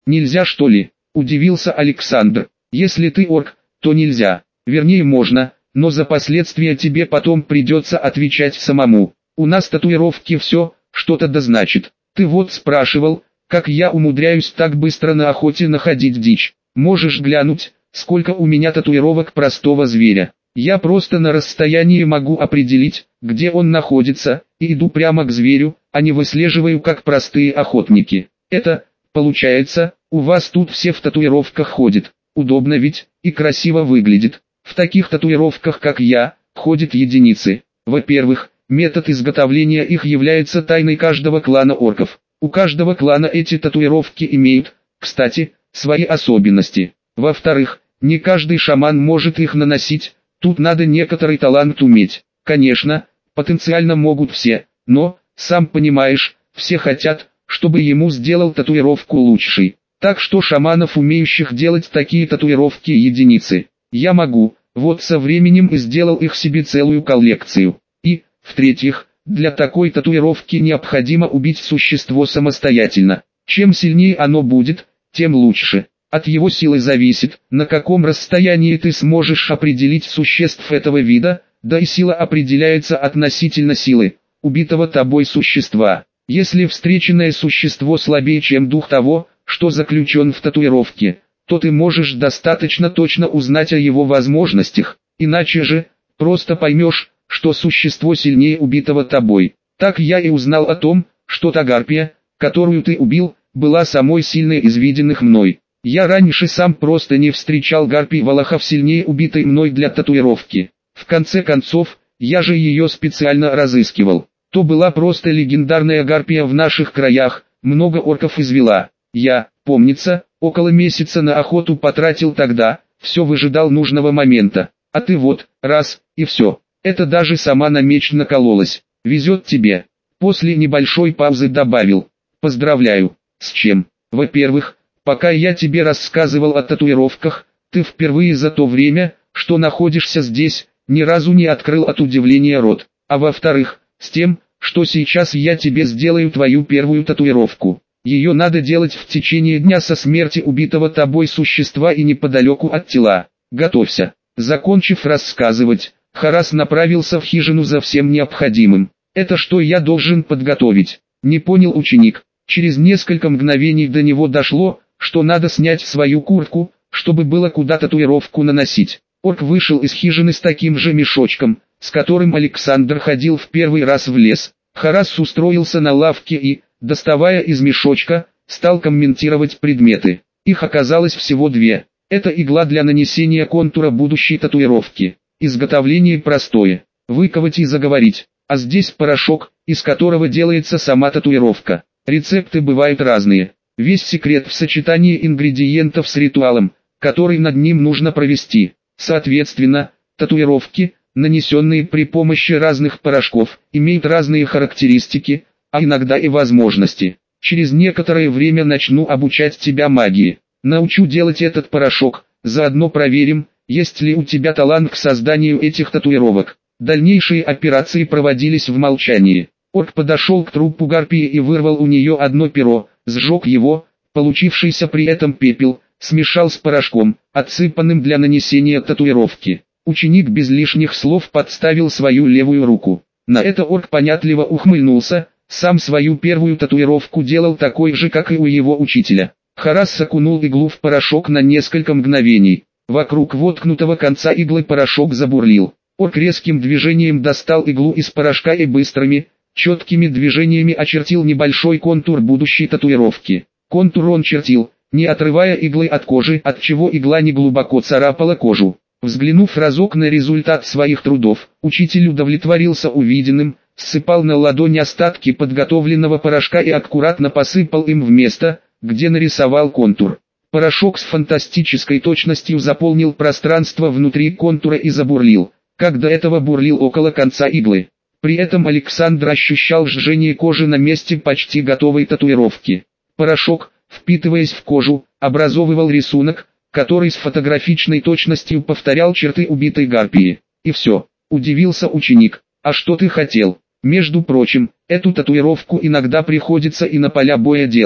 Нельзя, что ли? Удивился Александр. Если ты орк, то нельзя. Вернее, можно, но за последствия тебе потом придется отвечать самому. У нас татуировки все, что-то да значит. Ты вот спрашивал, как я умудряюсь так быстро на охоте находить дичь. Можешь глянуть, сколько у меня татуировок простого зверя. Я просто на расстоянии могу определить, где он находится, и иду прямо к зверю, а не выслеживаю как простые охотники. Это, получается, у вас тут все в татуировках ходят. Удобно ведь, и красиво выглядит. В таких татуировках, как я, ходят единицы. Во-первых, метод изготовления их является тайной каждого клана орков. У каждого клана эти татуировки имеют, кстати, свои особенности. Во-вторых, не каждый шаман может их наносить, тут надо некоторый талант уметь. Конечно, потенциально могут все, но, сам понимаешь, все хотят, чтобы ему сделал татуировку лучший. Так что шаманов, умеющих делать такие татуировки, единицы. Я могу, вот со временем и сделал их себе целую коллекцию. И, в-третьих, для такой татуировки необходимо убить существо самостоятельно. Чем сильнее оно будет, тем лучше. От его силы зависит, на каком расстоянии ты сможешь определить существ этого вида, да и сила определяется относительно силы убитого тобой существа. Если встреченное существо слабее, чем дух того, что заключен в татуировке, то ты можешь достаточно точно узнать о его возможностях, иначе же, просто поймешь, что существо сильнее убитого тобой. Так я и узнал о том, что та гарпия, которую ты убил, была самой сильной из виденных мной. Я раньше сам просто не встречал гарпий волохов сильнее убитой мной для татуировки. В конце концов, я же ее специально разыскивал. То была просто легендарная гарпия в наших краях, много орков извела. Я, помнится, около месяца на охоту потратил тогда, все выжидал нужного момента. А ты вот, раз, и все. Это даже сама на меч накололась. Везет тебе. После небольшой паузы добавил. Поздравляю. С чем? Во-первых, пока я тебе рассказывал о татуировках, ты впервые за то время, что находишься здесь, ни разу не открыл от удивления рот. А во-вторых, с тем, что сейчас я тебе сделаю твою первую татуировку. Ее надо делать в течение дня со смерти убитого тобой существа и неподалеку от тела. Готовься. Закончив рассказывать, Харас направился в хижину за всем необходимым. Это что я должен подготовить? Не понял ученик. Через несколько мгновений до него дошло, что надо снять свою куртку, чтобы было куда татуировку наносить. Орк вышел из хижины с таким же мешочком, с которым Александр ходил в первый раз в лес. Харас устроился на лавке и, доставая из мешочка, стал комментировать предметы. Их оказалось всего две. Это игла для нанесения контура будущей татуировки. Изготовление простое. Выковать и заговорить. А здесь порошок, из которого делается сама татуировка. Рецепты бывают разные. Весь секрет в сочетании ингредиентов с ритуалом, который над ним нужно провести. Соответственно, татуировки, нанесенные при помощи разных порошков, имеют разные характеристики, а иногда и возможности. Через некоторое время начну обучать тебя магии. Научу делать этот порошок, заодно проверим, есть ли у тебя талант к созданию этих татуировок. Дальнейшие операции проводились в молчании. Орк подошел к трупу гарпии и вырвал у нее одно перо, сжег его, получившийся при этом пепел, смешал с порошком, отсыпанным для нанесения татуировки. Ученик без лишних слов подставил свою левую руку. На это орк понятливо ухмыльнулся, сам свою первую татуировку делал такой же, как и у его учителя. Харас окунул иглу в порошок на несколько мгновений. Вокруг воткнутого конца иглы порошок забурлил. Орк резким движением достал иглу из порошка и быстрыми, четкими движениями очертил небольшой контур будущей татуировки. Контур он чертил, не отрывая иглы от кожи, отчего игла не глубоко царапала кожу. Взглянув разок на результат своих трудов, учитель удовлетворился увиденным, ссыпал на ладонь остатки подготовленного порошка и аккуратно посыпал им в место, где нарисовал контур. Порошок с фантастической точностью заполнил пространство внутри контура и забурлил, как до этого бурлил около конца иглы. При этом Александр ощущал жжение кожи на месте почти готовой татуировки. Порошок, впитываясь в кожу, образовывал рисунок, который с фотографичной точностью повторял черты убитой гарпии. И все, удивился ученик. А что ты хотел? Между прочим, эту татуировку иногда приходится и на поля боя делать.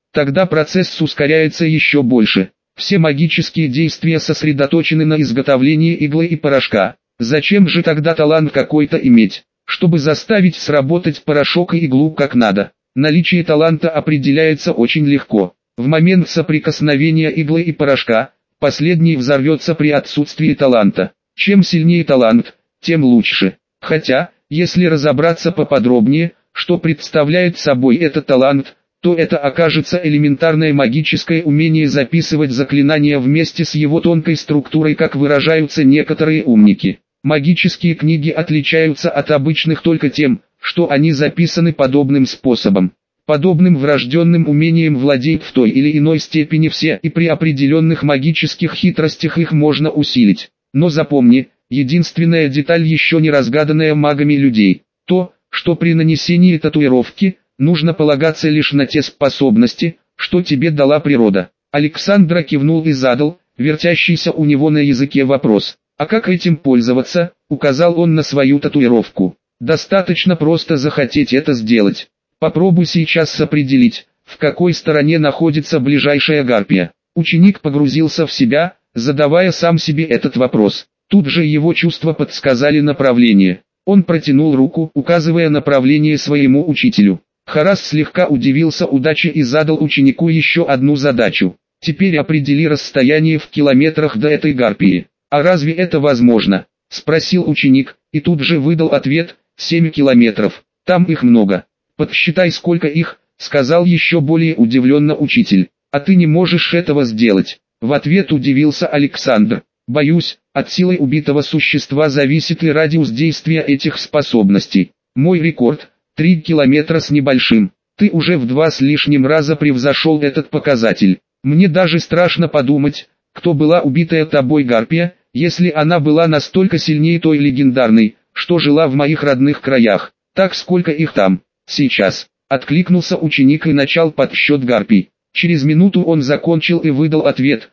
Тогда процесс ускоряется еще больше. Все магические действия сосредоточены на изготовлении иглы и порошка. Зачем же тогда талант какой-то иметь, чтобы заставить сработать порошок и иглу как надо? Наличие таланта определяется очень легко. В момент соприкосновения иглы и порошка, последний взорвется при отсутствии таланта. Чем сильнее талант, тем лучше. Хотя, если разобраться поподробнее, что представляет собой этот талант, то это окажется элементарное магическое умение записывать заклинания вместе с его тонкой структурой, как выражаются некоторые умники. Магические книги отличаются от обычных только тем, что они записаны подобным способом. Подобным врожденным умением владеют в той или иной степени все, и при определенных магических хитростях их можно усилить. Но запомни, единственная деталь, еще не разгаданная магами людей, то, что при нанесении татуировки, нужно полагаться лишь на те способности, что тебе дала природа. Александра кивнул и задал, вертящийся у него на языке вопрос. А как этим пользоваться? Указал он на свою татуировку. Достаточно просто захотеть это сделать. Попробуй сейчас определить, в какой стороне находится ближайшая гарпия. Ученик погрузился в себя, задавая сам себе этот вопрос. Тут же его чувства подсказали направление. Он протянул руку, указывая направление своему учителю. Харас слегка удивился удаче и задал ученику еще одну задачу. Теперь определи расстояние в километрах до этой гарпии. «А разве это возможно?» – спросил ученик, и тут же выдал ответ: 7 километров, там их много. «Подсчитай, сколько их», – сказал еще более удивленно учитель. «А ты не можешь этого сделать?» В ответ удивился Александр. «Боюсь, от силы убитого существа зависит и радиус действия этих способностей. Мой рекорд – 3 километра с небольшим. Ты уже в 2 с лишним раза превзошел этот показатель. Мне даже страшно подумать, кто была убитая тобой гарпия, если она была настолько сильнее той легендарной, что жила в моих родных краях. Так сколько их там?» «Сейчас», — откликнулся ученик и начал подсчет гарпий. Через минуту он закончил и выдал ответ: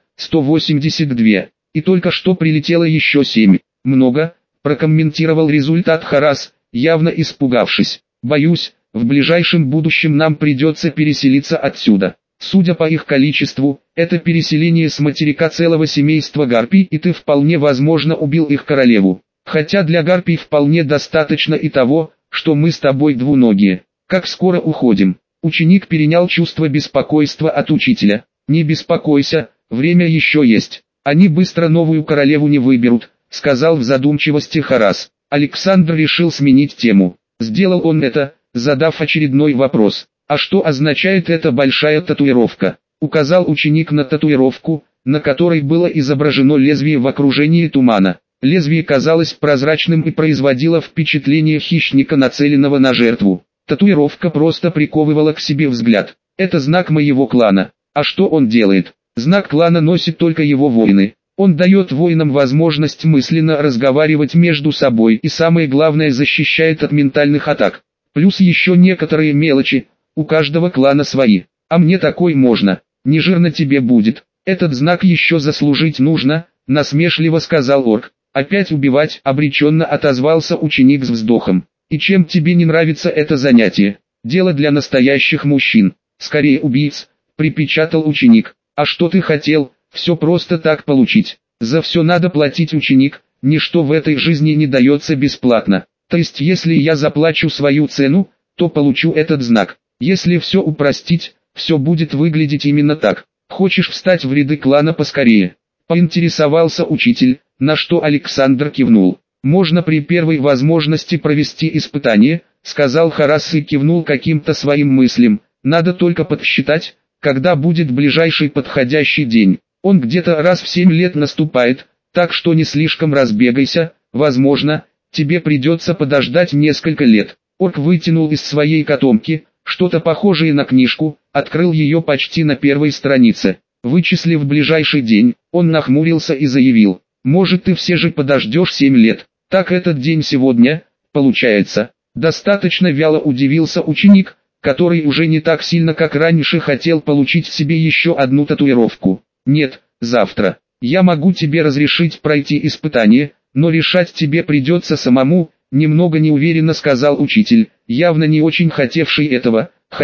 182. И только что прилетело еще 7. «Много», — прокомментировал результат Харас, явно испугавшись. «Боюсь, в ближайшем будущем нам придется переселиться отсюда. Судя по их количеству, это переселение с материка целого семейства гарпий, и ты вполне возможно убил их королеву. Хотя для гарпий вполне достаточно и того, что мы с тобой двуногие. Как скоро уходим?» Ученик перенял чувство беспокойства от учителя. «Не беспокойся, время еще есть. Они быстро новую королеву не выберут», — сказал в задумчивости Харас. Александр решил сменить тему. Сделал он это, задав очередной вопрос. «А что означает эта большая татуировка?» Указал ученик на татуировку, на которой было изображено лезвие в окружении тумана. Лезвие казалось прозрачным и производило впечатление хищника, нацеленного на жертву. Татуировка просто приковывала к себе взгляд. «Это знак моего клана. А что он делает?» «Знак клана носит только его воины. Он дает воинам возможность мысленно разговаривать между собой и, самое главное, защищает от ментальных атак. Плюс еще некоторые мелочи, у каждого клана свои. А мне такой можно, не жирно тебе будет. Этот знак еще заслужить нужно», — насмешливо сказал орк. «Опять убивать?» — обреченно отозвался ученик с вздохом. «И чем тебе не нравится это занятие? Дело для настоящих мужчин. Скорее убийц», — припечатал ученик. «А что ты хотел? Все просто так получить. За все надо платить, ученик, ничто в этой жизни не дается бесплатно. То есть если я заплачу свою цену, то получу этот знак. Если все упростить, все будет выглядеть именно так. Хочешь встать в ряды клана поскорее?» Поинтересовался учитель, на что Александр кивнул. «Можно при первой возможности провести испытание», — сказал Харас и кивнул каким-то своим мыслям. «Надо только подсчитать, когда будет ближайший подходящий день. Он где-то раз в 7 лет наступает, так что не слишком разбегайся, возможно, тебе придется подождать несколько лет». Орк вытянул из своей котомки что-то похожее на книжку, открыл ее почти на первой странице. Вычислив ближайший день, он нахмурился и заявил: «Может, ты все же подождешь 7 лет? Так этот день сегодня, получается?» Достаточно вяло удивился ученик, который уже не так сильно как раньше хотел получить себе еще одну татуировку. «Нет, завтра. Я могу тебе разрешить пройти испытание, но решать тебе придется самому», — немного неуверенно сказал учитель, явно не очень хотевший этого, хотя,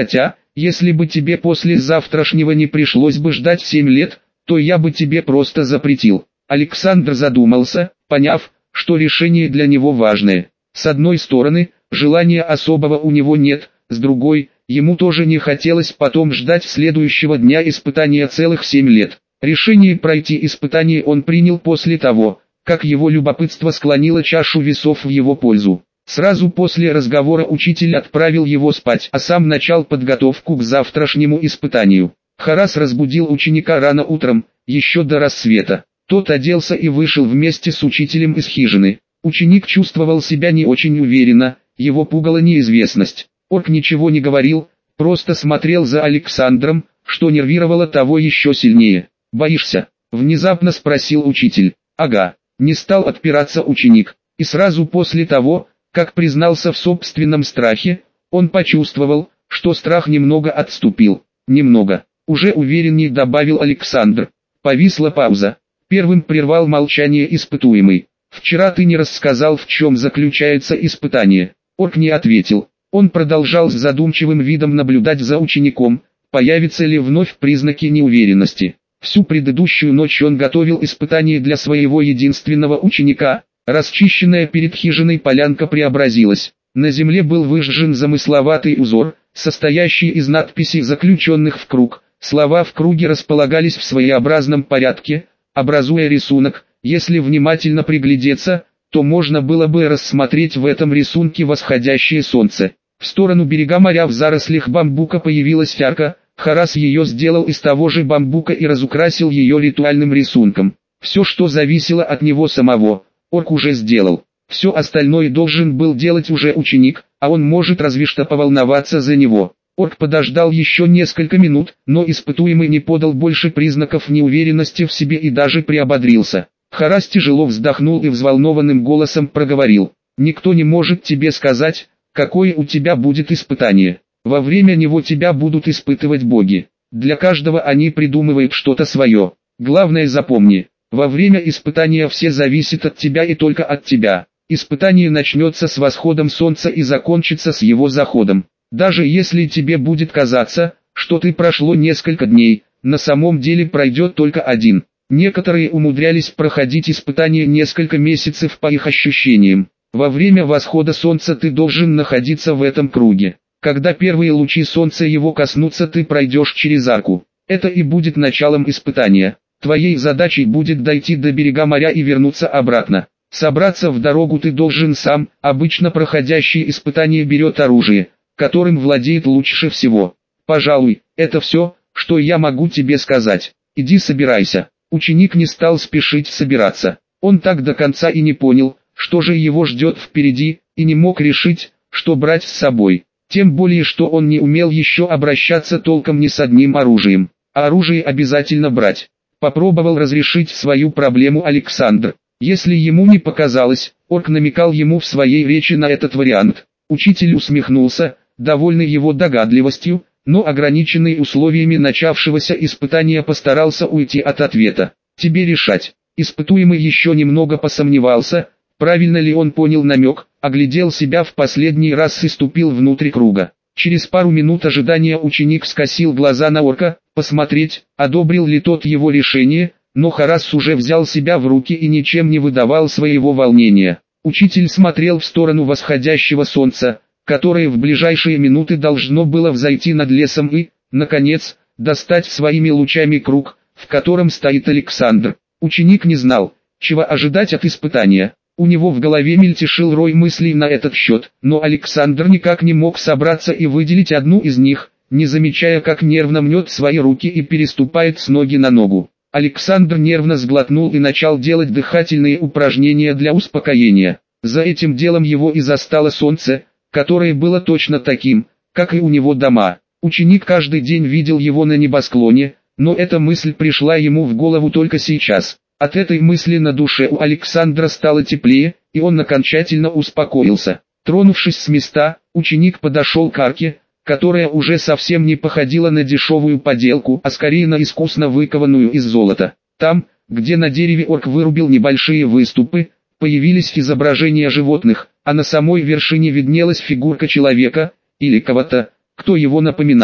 если бы тебе после завтрашнего не пришлось бы ждать 7 лет, то я бы тебе просто запретил». Александр задумался, поняв, что решение для него важное. С одной стороны, желания особого у него нет, с другой, ему тоже не хотелось потом ждать следующего дня испытания целых 7 лет. Решение пройти испытание он принял после того, как его любопытство склонило чашу весов в его пользу. Сразу после разговора учитель отправил его спать, а сам начал подготовку к завтрашнему испытанию. Харас разбудил ученика рано утром, еще до рассвета. Тот оделся и вышел вместе с учителем из хижины. Ученик чувствовал себя не очень уверенно, его пугала неизвестность. Орк ничего не говорил, просто смотрел за Александром, что нервировало того еще сильнее. «Боишься?» – внезапно спросил учитель. «Ага», – не стал отпираться ученик. И сразу после того, как признался в собственном страхе, он почувствовал, что страх немного отступил. «Немного», – уже увереннее добавил Александр. Повисла пауза. Первым прервал молчание испытуемый. «Вчера ты не рассказал, в чем заключается испытание». Орк не ответил. Он продолжал с задумчивым видом наблюдать за учеником, появятся ли вновь признаки неуверенности. Всю предыдущую ночь он готовил испытание для своего единственного ученика. Расчищенная перед хижиной полянка преобразилась. На земле был выжжен замысловатый узор, состоящий из надписей, заключенных в круг. Слова в круге располагались в своеобразном порядке, образуя рисунок. Если внимательно приглядеться, то можно было бы рассмотреть в этом рисунке восходящее солнце. В сторону берега моря в зарослях бамбука появилась фиалка. Харас ее сделал из того же бамбука и разукрасил ее ритуальным рисунком. Все, что зависело от него самого, орк уже сделал. Все остальное должен был делать уже ученик, а он может разве что поволноваться за него. Орк подождал еще несколько минут, но испытуемый не подал больше признаков неуверенности в себе и даже приободрился. Харас тяжело вздохнул и взволнованным голосом проговорил: «Никто не может тебе сказать, какое у тебя будет испытание. Во время него тебя будут испытывать боги. Для каждого они придумывают что-то свое. Главное запомни, во время испытания все зависит от тебя и только от тебя. Испытание начнется с восходом солнца и закончится с его заходом. Даже если тебе будет казаться, что ты прошло несколько дней, на самом деле пройдет только один. Некоторые умудрялись проходить испытания несколько месяцев по их ощущениям. Во время восхода солнца ты должен находиться в этом круге. Когда первые лучи солнца его коснутся, ты пройдешь через арку. Это и будет началом испытания. Твоей задачей будет дойти до берега моря и вернуться обратно. Собраться в дорогу ты должен сам. Обычно проходящий испытание берет оружие, которым владеет лучше всего. Пожалуй, это все, что я могу тебе сказать. Иди собирайся». Ученик не стал спешить собираться. Он так до конца и не понял, что же его ждет впереди, и не мог решить, что брать с собой. Тем более, что он не умел еще обращаться толком ни с одним оружием. А оружие обязательно брать. Попробовал разрешить свою проблему Александр. Если ему не показалось, орк намекал ему в своей речи на этот вариант. Учитель усмехнулся, довольный его догадливостью, но ограниченный условиями начавшегося испытания постарался уйти от ответа. «Тебе решать». Испытуемый еще немного посомневался, правильно ли он понял намек, оглядел себя в последний раз и ступил внутрь круга. Через пару минут ожидания ученик скосил глаза на орка, посмотреть, одобрил ли тот его решение, но Харас уже взял себя в руки и ничем не выдавал своего волнения. Учитель смотрел в сторону восходящего солнца, которое в ближайшие минуты должно было взойти над лесом и, наконец, достать своими лучами круг, в котором стоит Александр. Ученик не знал, чего ожидать от испытания. У него в голове мельтешил рой мыслей на этот счет, но Александр никак не мог собраться и выделить одну из них, не замечая, как нервно мнет свои руки и переступает с ноги на ногу. Александр нервно сглотнул и начал делать дыхательные упражнения для успокоения. За этим делом его и застало солнце, которое было точно таким, как и у него дома. Ученик каждый день видел его на небосклоне, но эта мысль пришла ему в голову только сейчас. От этой мысли на душе у Александра стало теплее, и он окончательно успокоился. Тронувшись с места, ученик подошел к арке, которая уже совсем не походила на дешевую поделку, а скорее на искусно выкованную из золота. Там, где на дереве орк вырубил небольшие выступы, появились изображения животных, а на самой вершине виднелась фигурка человека, или кого-то, кто его напоминал.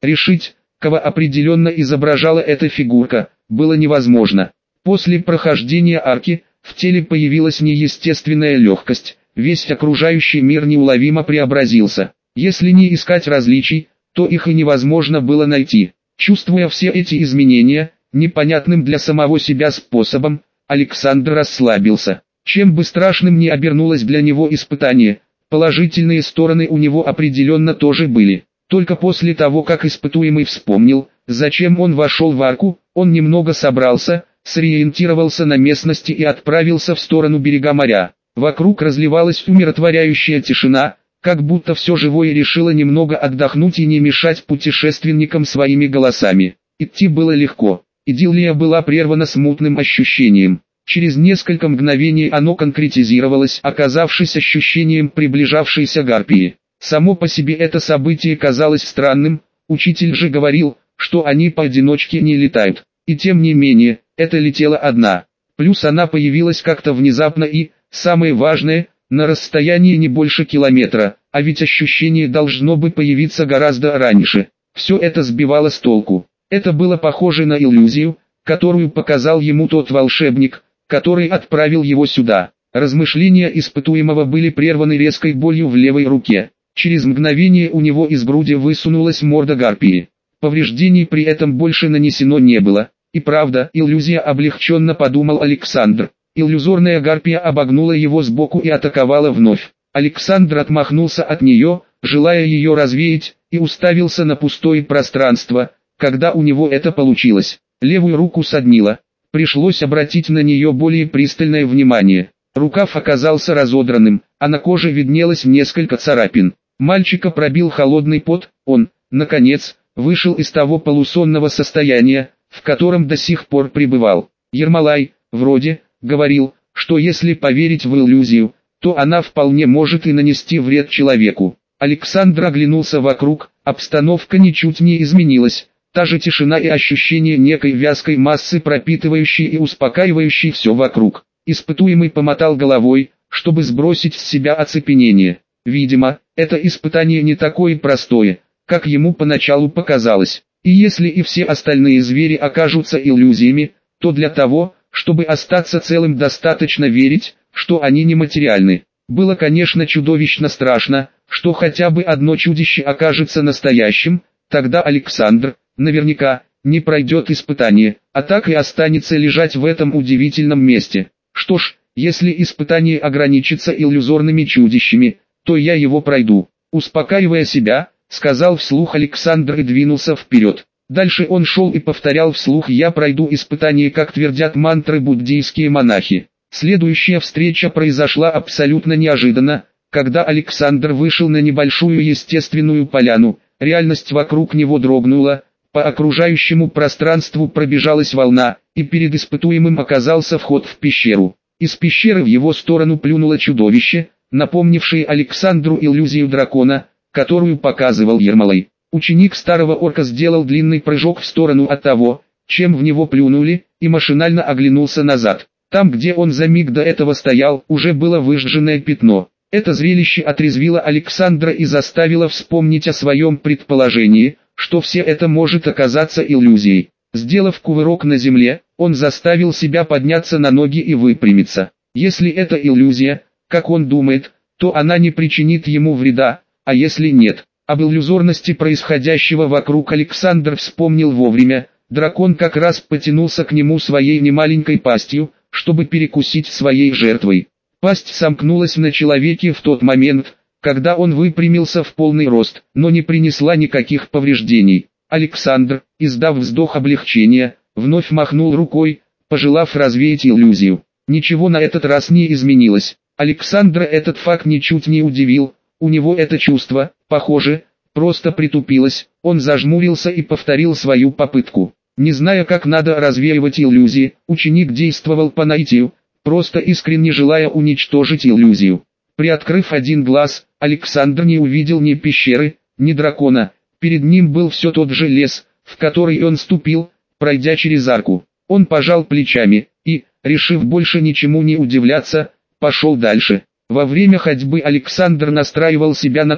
Решить, кого определенно изображала эта фигурка, было невозможно. После прохождения арки, в теле появилась неестественная легкость, весь окружающий мир неуловимо преобразился. Если не искать различий, то их и невозможно было найти. Чувствуя все эти изменения, непонятным для самого себя способом, Александр расслабился. Чем бы страшным ни обернулось для него испытание, положительные стороны у него определенно тоже были. Только после того, как испытуемый вспомнил, зачем он вошел в арку, он немного собрался, сориентировался на местности и отправился в сторону берега моря. Вокруг разливалась умиротворяющая тишина, как будто все живое решило немного отдохнуть и не мешать путешественникам своими голосами. Идти было легко. Идиллия была прервана смутным ощущением. Через несколько мгновений оно конкретизировалось, оказавшись ощущением приближавшейся гарпии. Само по себе это событие казалось странным, учитель же говорил, что они поодиночке не летают. И тем не менее, это летела одна. Плюс она появилась как-то внезапно и, самое важное, на расстоянии не больше километра, а ведь ощущение должно бы появиться гораздо раньше. Все это сбивало с толку. Это было похоже на иллюзию, которую показал ему тот волшебник, который отправил его сюда. Размышления испытуемого были прерваны резкой болью в левой руке. Через мгновение у него из груди высунулась морда гарпии. Повреждений при этом больше нанесено не было. И правда, иллюзия, облегченно подумал Александр. Иллюзорная гарпия обогнула его сбоку и атаковала вновь. Александр отмахнулся от нее, желая ее развеять, и уставился на пустое пространство, когда у него это получилось. Левую руку соднило. Пришлось обратить на нее более пристальное внимание. Рукав оказался разодранным, а на коже виднелось несколько царапин. Мальчика пробил холодный пот, он, наконец, вышел из того полусонного состояния, в котором до сих пор пребывал. Ермолай, вроде, говорил, что если поверить в иллюзию, то она вполне может и нанести вред человеку. Александр оглянулся вокруг, обстановка ничуть не изменилась. Та же тишина и ощущение некой вязкой массы, пропитывающей и успокаивающей все вокруг. Испытуемый помотал головой, чтобы сбросить с себя оцепенение. Видимо, это испытание не такое простое, как ему поначалу показалось. И если и все остальные звери окажутся иллюзиями, то для того, чтобы остаться целым, достаточно верить, что они нематериальны. Было, конечно, чудовищно страшно, что хотя бы одно чудище окажется настоящим, тогда Александр, наверняка, не пройдет испытание, а так и останется лежать в этом удивительном месте. Что ж, если испытание ограничится иллюзорными чудищами, то я его пройду. Успокаивая себя, сказал вслух Александр и двинулся вперед. Дальше он шел и повторял вслух: «Я пройду испытание», как твердят мантры буддийские монахи. Следующая встреча произошла абсолютно неожиданно, когда Александр вышел на небольшую естественную поляну. Реальность вокруг него дрогнула, по окружающему пространству пробежалась волна, и перед испытуемым оказался вход в пещеру. Из пещеры в его сторону плюнуло чудовище, напомнившее Александру иллюзию дракона, которую показывал Ермолай. Ученик старого орка сделал длинный прыжок в сторону от того, чем в него плюнули, и машинально оглянулся назад. Там, где он за миг до этого стоял, уже было выжженное пятно. Это зрелище отрезвило Александра и заставило вспомнить о своем предположении, что все это может оказаться иллюзией. Сделав кувырок на земле, он заставил себя подняться на ноги и выпрямиться. Если это иллюзия, как он думает, то она не причинит ему вреда, а если нет? Об иллюзорности происходящего вокруг Александр вспомнил вовремя. Дракон как раз потянулся к нему своей немаленькой пастью, чтобы перекусить своей жертвой. Пасть сомкнулась на человеке в тот момент, когда он выпрямился в полный рост, но не принесла никаких повреждений. Александр, издав вздох облегчения, вновь махнул рукой, пожелав развеять иллюзию. Ничего на этот раз не изменилось. Александра этот факт ничуть не удивил. У него это чувство, похоже, просто притупилось. Он зажмурился и повторил свою попытку. Не зная, как надо развеивать иллюзии, ученик действовал по наитию, просто искренне желая уничтожить иллюзию. Приоткрыв один глаз, Александр не увидел ни пещеры, ни дракона. Перед ним был все тот же лес, в который он ступил, пройдя через арку. Он пожал плечами и, решив больше ничему не удивляться, пошел дальше. Во время ходьбы Александр настраивал себя на то,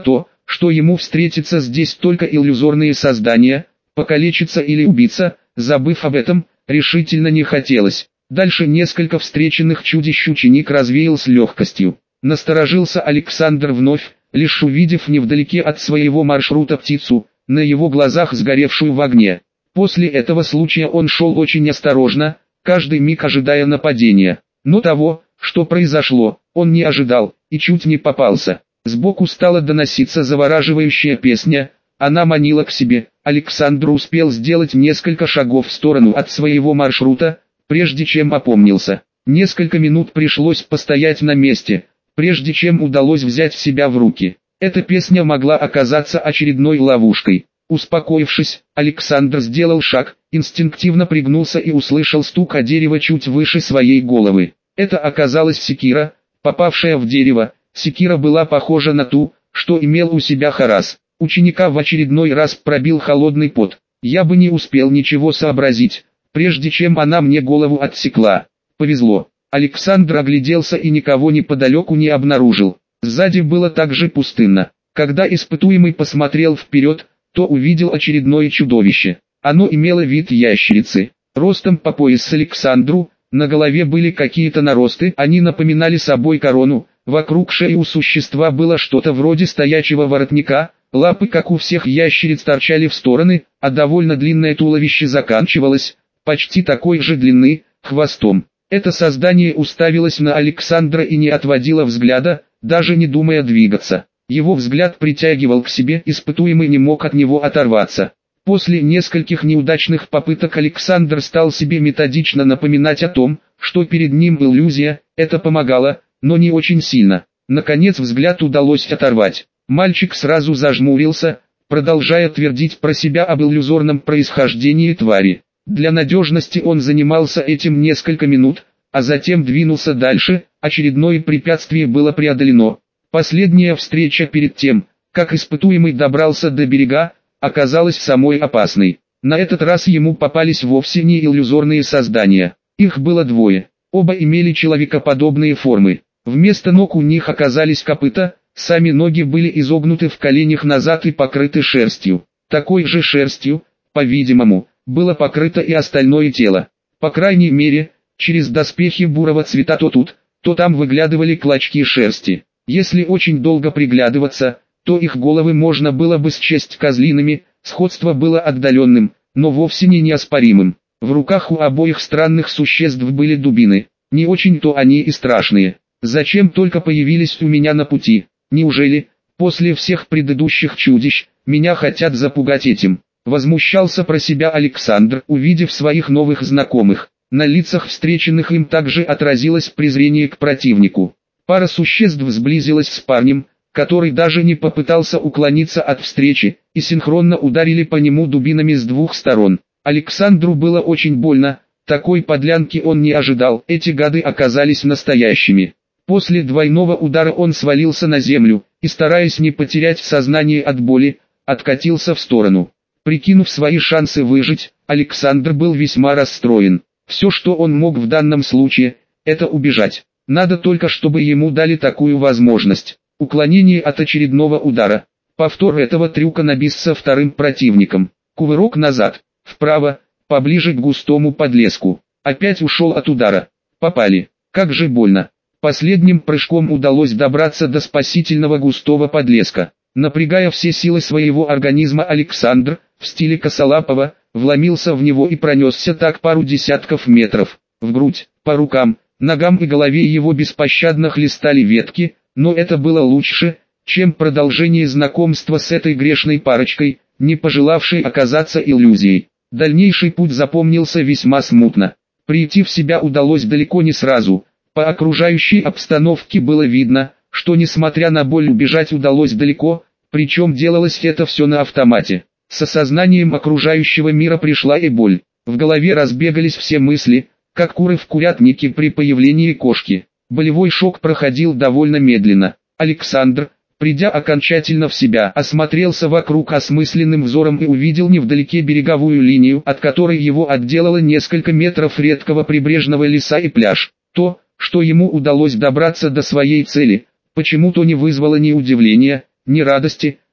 что ему встретится здесь только иллюзорные создания, покалечиться или убиться, забыв об этом, решительно не хотелось. Дальше несколько встреченных чудищ ученик развеял с легкостью. Насторожился Александр вновь, лишь увидев невдалеке от своего маршрута птицу, на его глазах сгоревшую в огне. После этого случая он шел очень осторожно, каждый миг ожидая нападения. Но того, что произошло, он не ожидал, и чуть не попался. Сбоку стала доноситься завораживающая песня, она манила к себе. Александр успел сделать несколько шагов в сторону от своего маршрута, прежде чем опомнился. Несколько минут пришлось постоять на месте, прежде чем удалось взять себя в руки. Эта песня могла оказаться очередной ловушкой. Успокоившись, Александр сделал шаг, инстинктивно пригнулся и услышал стук о дерево чуть выше своей головы. Это оказалась секира, попавшая в дерево. Секира была похожа на ту, что имел у себя Харас. Ученика в очередной раз пробил холодный пот. Я бы не успел ничего сообразить, прежде чем она мне голову отсекла. Повезло. Александр огляделся и никого неподалеку не обнаружил. Сзади было также пустынно. Когда испытуемый посмотрел вперед, то увидел очередное чудовище. Оно имело вид ящерицы, ростом по пояс Александру, на голове были какие-то наросты, они напоминали собой корону, вокруг шеи у существа было что-то вроде стоячего воротника, лапы, как у всех ящериц, торчали в стороны, а довольно длинное туловище заканчивалось, почти такой же длины, хвостом. Это создание уставилось на Александра и не отводило взгляда, даже не думая двигаться. Его взгляд притягивал к себе, испытуемый не мог от него оторваться. После нескольких неудачных попыток Александр стал себе методично напоминать о том, что перед ним иллюзия, это помогало, но не очень сильно. Наконец взгляд удалось оторвать. Мальчик сразу зажмурился, продолжая твердить про себя об иллюзорном происхождении твари. Для надежности он занимался этим несколько минут, а затем двинулся дальше, очередное препятствие было преодолено. Последняя встреча перед тем, как испытуемый добрался до берега, оказалась самой опасной. На этот раз ему попались вовсе не иллюзорные создания. Их было двое. Оба имели человекоподобные формы. Вместо ног у них оказались копыта, сами ноги были изогнуты в коленях назад и покрыты шерстью. Такой же шерстью, по-видимому, было покрыто и остальное тело. По крайней мере, через доспехи бурого цвета то тут, то там выглядывали клочки шерсти. Если очень долго приглядываться, то их головы можно было бы счесть козлиными, сходство было отдаленным, но вовсе не неоспоримым. В руках у обоих странных существ были дубины, не очень-то они и страшные. Зачем только появились у меня на пути? Неужели, после всех предыдущих чудищ, меня хотят запугать этим? Возмущался про себя Александр, увидев своих новых знакомых. На лицах встреченных им также отразилось презрение к противнику. Пара существ сблизилась с парнем, который даже не попытался уклониться от встречи, и синхронно ударили по нему дубинами с двух сторон. Александру было очень больно, такой подлянки он не ожидал, эти гады оказались настоящими. После двойного удара он свалился на землю, и стараясь не потерять сознание от боли, откатился в сторону. Прикинув свои шансы выжить, Александр был весьма расстроен. Все, что он мог в данном случае, это убежать. Надо только, чтобы ему дали такую возможность. Уклонение от очередного удара. Повтор этого трюка на бис со вторым противником. Кувырок назад, вправо, поближе к густому подлеску. Опять ушел от удара. Попали. Как же больно. Последним прыжком удалось добраться до спасительного густого подлеска. Напрягая все силы своего организма, Александр, в стиле косолапого, вломился в него и пронесся так пару десятков метров. В грудь, по рукам, ногам и голове его беспощадно хлестали ветки, но это было лучше, чем продолжение знакомства с этой грешной парочкой, не пожелавшей оказаться иллюзией. Дальнейший путь запомнился весьма смутно. Прийти в себя удалось далеко не сразу. По окружающей обстановке было видно, что несмотря на боль убежать удалось далеко, причем делалось это все на автомате. С осознанием окружающего мира пришла и боль. В голове разбегались все мысли, как куры в курятнике при появлении кошки. Болевой шок проходил довольно медленно. Александр, придя окончательно в себя, осмотрелся вокруг осмысленным взором и увидел невдалеке береговую линию, от которой его отделало несколько метров редкого прибрежного леса и пляж. То, что ему удалось добраться до своей цели, почему-то не вызвало ни удивления, ни радости,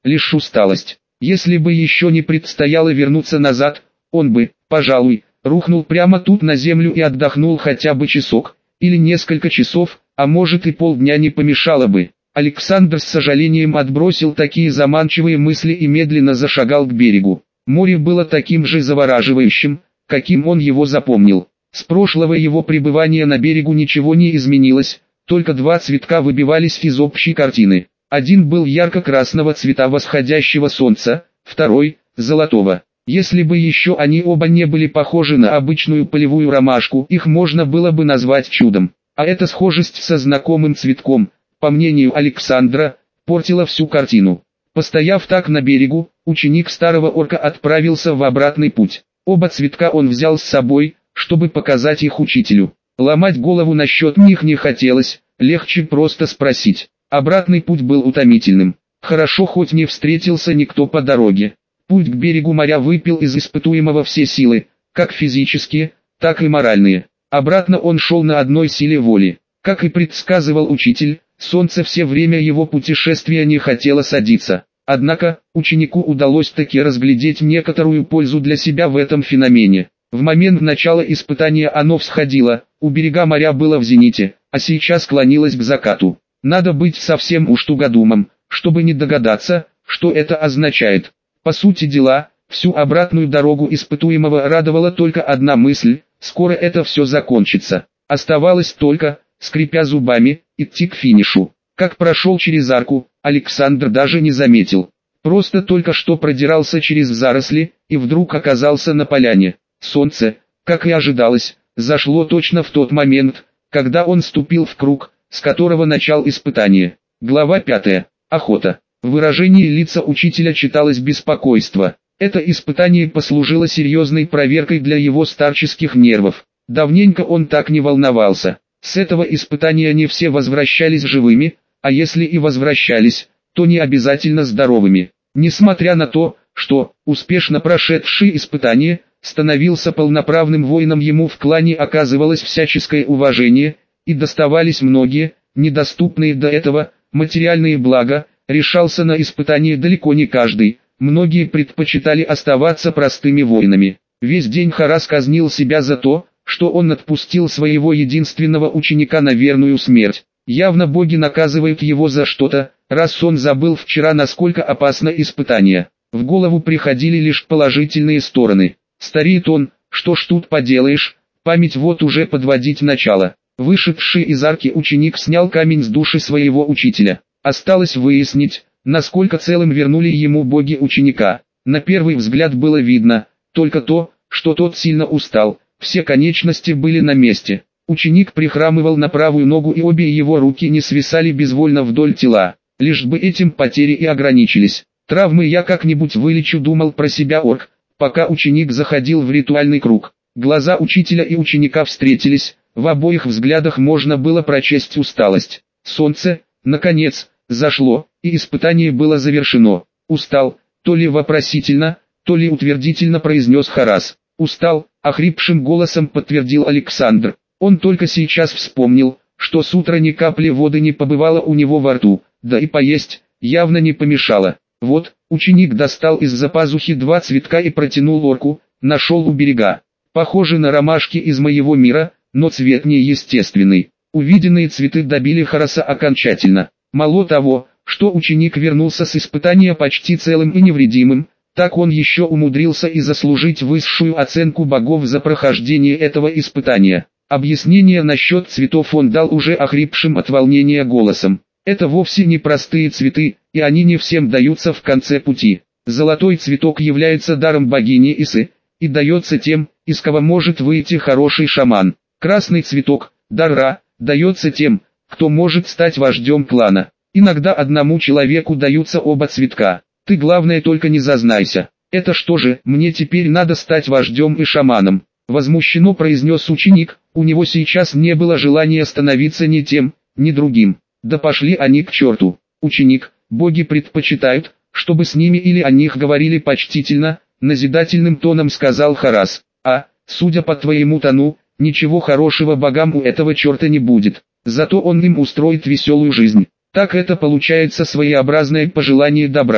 лишь усталость. Если бы еще не предстояло вернуться назад, он бы, пожалуй, рухнул прямо тут на землю и отдохнул хотя бы часок, или несколько часов, а может и полдня не помешало бы. Александр с сожалением отбросил такие заманчивые мысли и медленно зашагал к берегу. Море было таким же завораживающим, каким он его запомнил. С прошлого его пребывания на берегу ничего не изменилось, только два цветка выбивались из общей картины. Один был ярко-красного цвета восходящего солнца, второй – золотого. Если бы еще они оба не были похожи на обычную полевую ромашку, их можно было бы назвать чудом. А эта схожесть со знакомым цветком, по мнению Александра, портила всю картину. Постояв так на берегу, ученик старого орка отправился в обратный путь. Оба цветка он взял с собой, чтобы показать их учителю. Ломать голову насчет них не хотелось, легче просто спросить. Обратный путь был утомительным. Хорошо хоть не встретился никто по дороге. Путь к берегу моря выпил из испытуемого все силы, как физические, так и моральные. Обратно он шел на одной силе воли. Как и предсказывал учитель, солнце все время его путешествия не хотело садиться. Однако, ученику удалось таки разглядеть некоторую пользу для себя в этом феномене. В момент начала испытания оно всходило, у берега моря было в зените, а сейчас клонилось к закату. Надо быть совсем уж тугодумом, чтобы не догадаться, что это означает. По сути дела, всю обратную дорогу испытуемого радовала только одна мысль – скоро это все закончится. Оставалось только, скрипя зубами, идти к финишу. Как прошел через арку, Александр даже не заметил. Просто только что продирался через заросли, и вдруг оказался на поляне. Солнце, как и ожидалось, зашло точно в тот момент, когда он ступил в круг, с которого начал испытание. Глава 5. Охота. В выражении лица учителя читалось беспокойство. Это испытание послужило серьезной проверкой для его старческих нервов. Давненько он так не волновался. С этого испытания не все возвращались живыми, а если и возвращались, то не обязательно здоровыми. Несмотря на то, что, успешно прошедший испытание, становился полноправным воином, ему в клане оказывалось всяческое уважение, и доставались многие, недоступные до этого, материальные блага. Решался на испытание далеко не каждый, многие предпочитали оставаться простыми воинами. Весь день Харас казнил себя за то, что он отпустил своего единственного ученика на верную смерть. Явно боги наказывают его за что-то, раз он забыл вчера, насколько опасно испытание. В голову приходили лишь положительные стороны. Стареет он, что ж тут поделаешь, память вот уже подводить начало. Вышедший из арки ученик снял камень с души своего учителя. Осталось выяснить, насколько целым вернули ему боги ученика. На первый взгляд было видно только то, что тот сильно устал, все конечности были на месте. Ученик прихрамывал на правую ногу, и обе его руки не свисали безвольно вдоль тела. Лишь бы этим потери и ограничились. Травмы я как-нибудь вылечу, думал про себя орк, пока ученик заходил в ритуальный круг. Глаза учителя и ученика встретились, в обоих взглядах можно было прочесть усталость. Солнце, наконец, зашло, и испытание было завершено. «Устал», то ли вопросительно, то ли утвердительно произнес Харас. «Устал», охрипшим голосом подтвердил Александр. Он только сейчас вспомнил, что с утра ни капли воды не побывало у него во рту, да и поесть явно не помешало. Вот, ученик достал из-за пазухи два цветка и протянул орку, нашел у берега. Похожи на ромашки из моего мира, но цвет неестественный. Увиденные цветы добили Хараса окончательно. Мало того, что ученик вернулся с испытания почти целым и невредимым, так он еще умудрился и заслужить высшую оценку богов за прохождение этого испытания. Объяснение насчет цветов он дал уже охрипшим от волнения голосом. Это вовсе не простые цветы, и они не всем даются в конце пути. Золотой цветок является даром богини Исы, и дается тем, из кого может выйти хороший шаман. Красный цветок, дар Ра, дается тем, кто может стать вождем клана. Иногда одному человеку даются оба цветка. Ты главное только не зазнайся. Это что же, мне теперь надо стать вождем и шаманом? Возмущенно произнес ученик, у него сейчас не было желания становиться ни тем, ни другим. Да пошли они к черту. Ученик, боги предпочитают, чтобы с ними или о них говорили почтительно, назидательным тоном сказал Харас. А, судя по твоему тону, ничего хорошего богам у этого черта не будет. Зато он им устроит веселую жизнь. Так это получается своеобразное пожелание добра.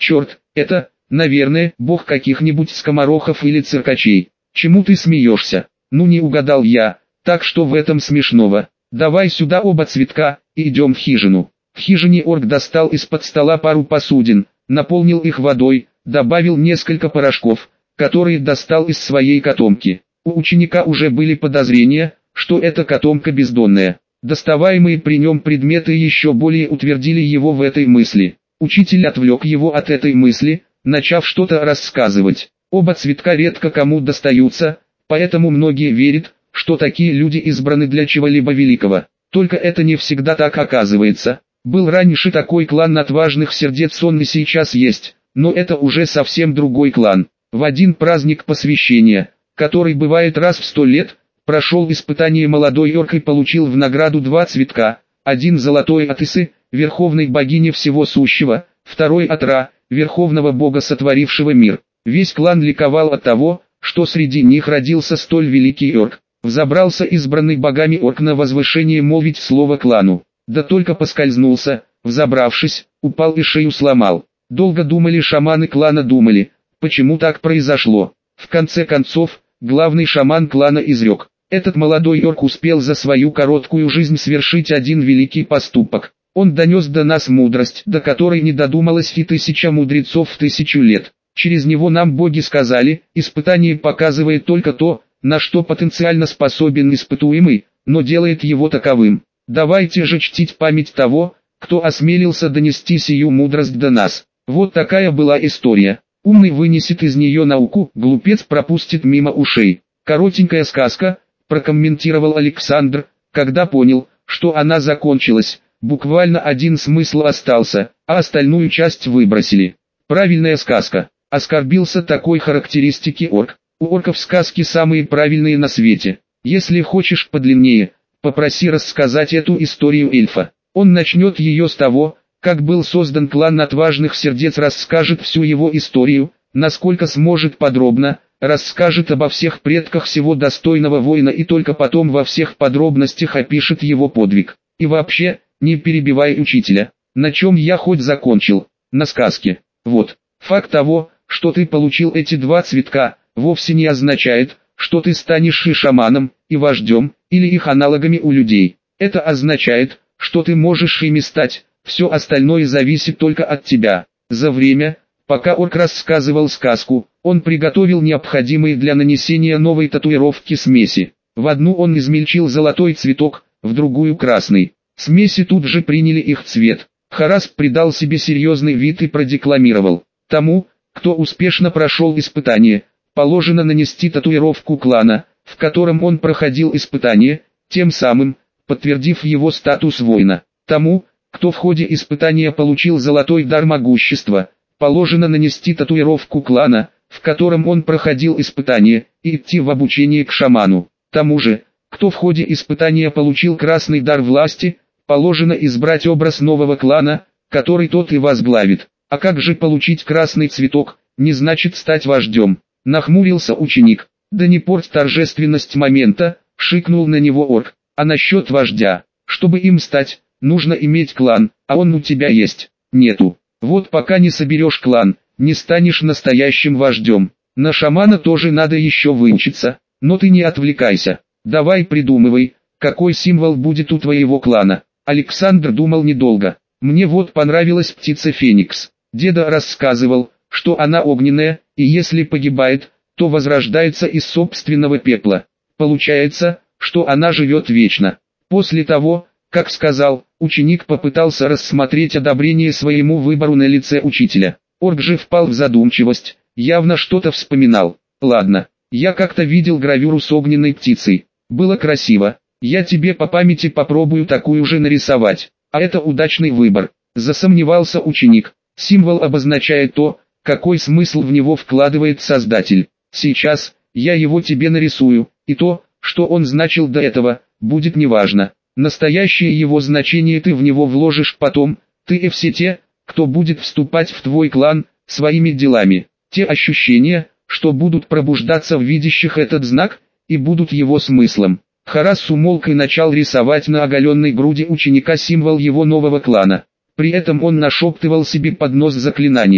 Черт, это, наверное, бог каких-нибудь скоморохов или циркачей. Чему ты смеешься? Ну не угадал я, так что в этом смешного. Давай сюда оба цветка, и идем в хижину. В хижине орк достал из-под стола пару посудин, наполнил их водой, добавил несколько порошков, которые достал из своей котомки. У ученика уже были подозрения, что эта котомка бездонная. Доставаемые при нем предметы еще более утвердили его в этой мысли. Учитель отвлек его от этой мысли, начав что-то рассказывать. Оба цветка редко кому достаются, поэтому многие верят, что такие люди избраны для чего-либо великого. Только это не всегда так оказывается. Был раньше такой клан отважных сердец, он и сейчас есть, но это уже совсем другой клан. В один праздник посвящения, который бывает раз в 100 лет, прошел испытание молодой орк и получил в награду 2 цветка, один золотой от Исы, верховной богини всего сущего, второй от Ра, верховного бога, сотворившего мир. Весь клан ликовал от того, что среди них родился столь великий орк. Взобрался избранный богами орк на возвышение молвить слово клану. Да только поскользнулся, взобравшись, упал и шею сломал. Долго думали шаманы клана, думали, почему так произошло. В конце концов, главный шаман клана изрек: этот молодой орк успел за свою короткую жизнь совершить один великий поступок. Он донес до нас мудрость, до которой не додумалась и 1000 мудрецов в 1000 лет. Через него нам боги сказали: испытание показывает только то, на что потенциально способен испытуемый, но делает его таковым. Давайте же чтить память того, кто осмелился донести сию мудрость до нас. Вот такая была история. Умный вынесет из нее науку, глупец пропустит мимо ушей. Коротенькая сказка, прокомментировал Александр, когда понял, что она закончилась. Буквально один смысл остался, а остальную часть выбросили. Правильная сказка. Оскорбился такой характеристики орк. У орков сказки самые правильные на свете. Если хочешь подлиннее, попроси рассказать эту историю эльфа. Он начнет ее с того, как был создан клан отважных сердец, расскажет всю его историю, насколько сможет подробно, расскажет обо всех предках всего достойного воина и только потом во всех подробностях опишет его подвиг. И вообще, не перебивай учителя. На чем я хоть закончил? На сказке. Вот. Факт того, что ты получил эти 2 цветка, вовсе не означает, что ты станешь и шаманом, и вождем, или их аналогами у людей. Это означает, что ты можешь ими стать, все остальное зависит только от тебя. За время, пока орк рассказывал сказку, он приготовил необходимые для нанесения новой татуировки смеси. В одну он измельчил золотой цветок, в другую красный. Смеси тут же приняли их цвет. Харас придал себе серьезный вид и продекламировал: тому, кто успешно прошел испытание, положено нанести татуировку клана, в котором он проходил испытание, тем самым подтвердив его статус воина. Тому, кто в ходе испытания получил золотой дар могущества, положено нанести татуировку клана, в котором он проходил испытание, и идти в обучение к шаману. Тому же, кто в ходе испытания получил красный дар власти, положено избрать образ нового клана, который тот и возглавит. А как же получить красный цветок, не значит стать вождем? Нахмурился ученик. Да не порть торжественность момента, шикнул на него орк. А насчет вождя, чтобы им стать, нужно иметь клан, а он у тебя есть. Нету. Вот пока не соберешь клан, не станешь настоящим вождем. На шамана тоже надо еще выучиться, но ты не отвлекайся. Давай придумывай, какой символ будет у твоего клана. Александр думал недолго. Мне вот понравилась птица Феникс. Деда рассказывал, что она огненная, и если погибает, то возрождается из собственного пепла. Получается, что она живет вечно. После того, как сказал, ученик попытался рассмотреть одобрение своему выбору на лице учителя. Орк же впал в задумчивость, явно что-то вспоминал. Ладно, я как-то видел гравюру с огненной птицей. Было красиво. Я тебе по памяти попробую такую же нарисовать. А это удачный выбор. Засомневался ученик. Символ обозначает то, какой смысл в него вкладывает Создатель. Сейчас, я его тебе нарисую, и то, что он значил до этого, будет неважно. Настоящее его значение ты в него вложишь потом, ты и все те, кто будет вступать в твой клан, своими делами. Те ощущения, что будут пробуждаться в видящих этот знак, и будут его смыслом. Харас умолк и начал рисовать на оголенной груди ученика символ его нового клана. При этом он нашептывал себе под нос заклинание.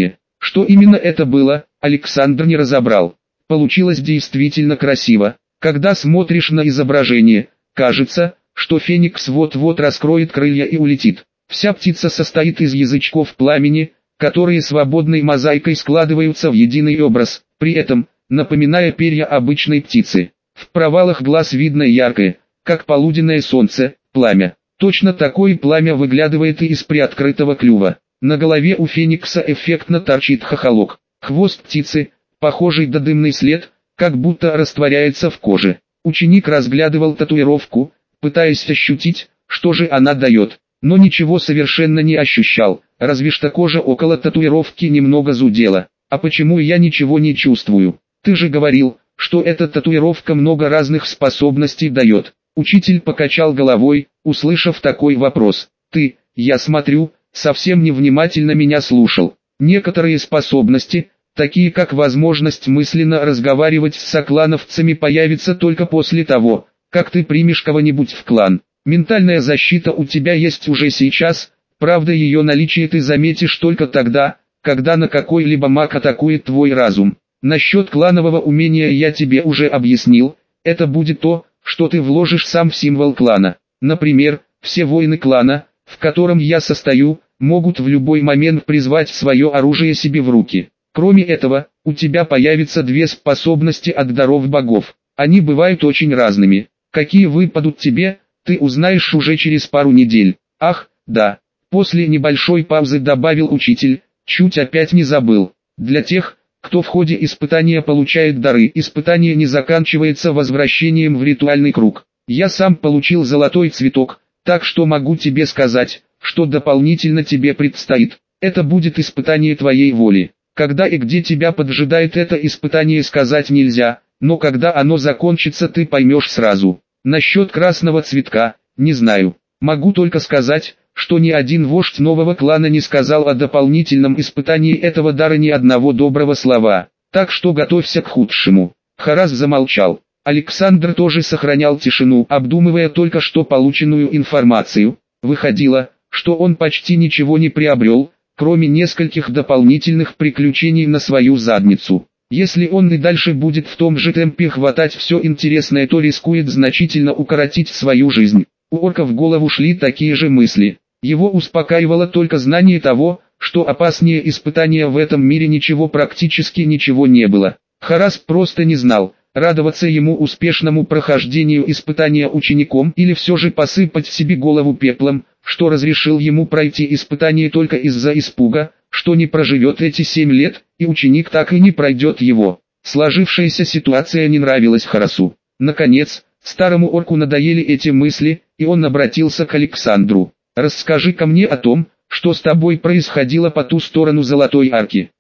Что именно это было, Александр не разобрал. Получилось действительно красиво. Когда смотришь на изображение, кажется, что феникс вот-вот раскроет крылья и улетит. Вся птица состоит из язычков пламени, которые свободной мозаикой складываются в единый образ, при этом, напоминая перья обычной птицы. В провалах глаз видно яркое, как полуденное солнце, пламя. Точно такое пламя выглядывает и из приоткрытого клюва. На голове у феникса эффектно торчит хохолок. Хвост птицы, похожий на дымный след, как будто растворяется в коже. Ученик разглядывал татуировку, пытаясь ощутить, что же она дает, но ничего совершенно не ощущал, разве что кожа около татуировки немного зудела. А почему я ничего не чувствую? Ты же говорил, что эта татуировка много разных способностей дает. Учитель покачал головой, услышав такой вопрос. Ты, я смотрю, совсем невнимательно меня слушал. Некоторые способности, такие как возможность мысленно разговаривать с соклановцами, появятся только после того, как ты примешь кого-нибудь в клан. Ментальная защита у тебя есть уже сейчас, правда ее наличие ты заметишь только тогда, когда на какой-либо маг атакует твой разум. Насчет кланового умения я тебе уже объяснил, это будет то, что ты вложишь сам в символ клана. Например, все воины клана, в котором я состою, могут в любой момент призвать свое оружие себе в руки. Кроме этого, у тебя появятся две способности от даров богов. Они бывают очень разными. Какие выпадут тебе, ты узнаешь уже через пару недель. Ах, да. После небольшой паузы добавил учитель, чуть опять не забыл. Для тех, кто в ходе испытания получает дары, испытание не заканчивается возвращением в ритуальный круг. Я сам получил золотой цветок, так что могу тебе сказать, что дополнительно тебе предстоит. Это будет испытание твоей воли. Когда и где тебя поджидает это испытание, сказать нельзя, но когда оно закончится, ты поймешь сразу. Насчет красного цветка, не знаю. Могу только сказать, что ни один вождь нового клана не сказал о дополнительном испытании этого дара ни одного доброго слова. Так что готовься к худшему. Харас замолчал. Александр тоже сохранял тишину, обдумывая только что полученную информацию. Выходило, что он почти ничего не приобрел, кроме нескольких дополнительных приключений на свою задницу. Если он и дальше будет в том же темпе хватать все интересное, то рискует значительно укоротить свою жизнь. У орка в голову шли такие же мысли. Его успокаивало только знание того, что опаснее испытания в этом мире практически ничего не было. Харас просто не знал, радоваться ему успешному прохождению испытания учеником или все же посыпать себе голову пеплом, что разрешил ему пройти испытание только из-за испуга, что не проживет эти 7 лет, и ученик так и не пройдет его. Сложившаяся ситуация не нравилась Харасу. Наконец, старому орку надоели эти мысли, и он обратился к Александру. «Расскажи-ка мне о том, что с тобой происходило по ту сторону Золотой Арки».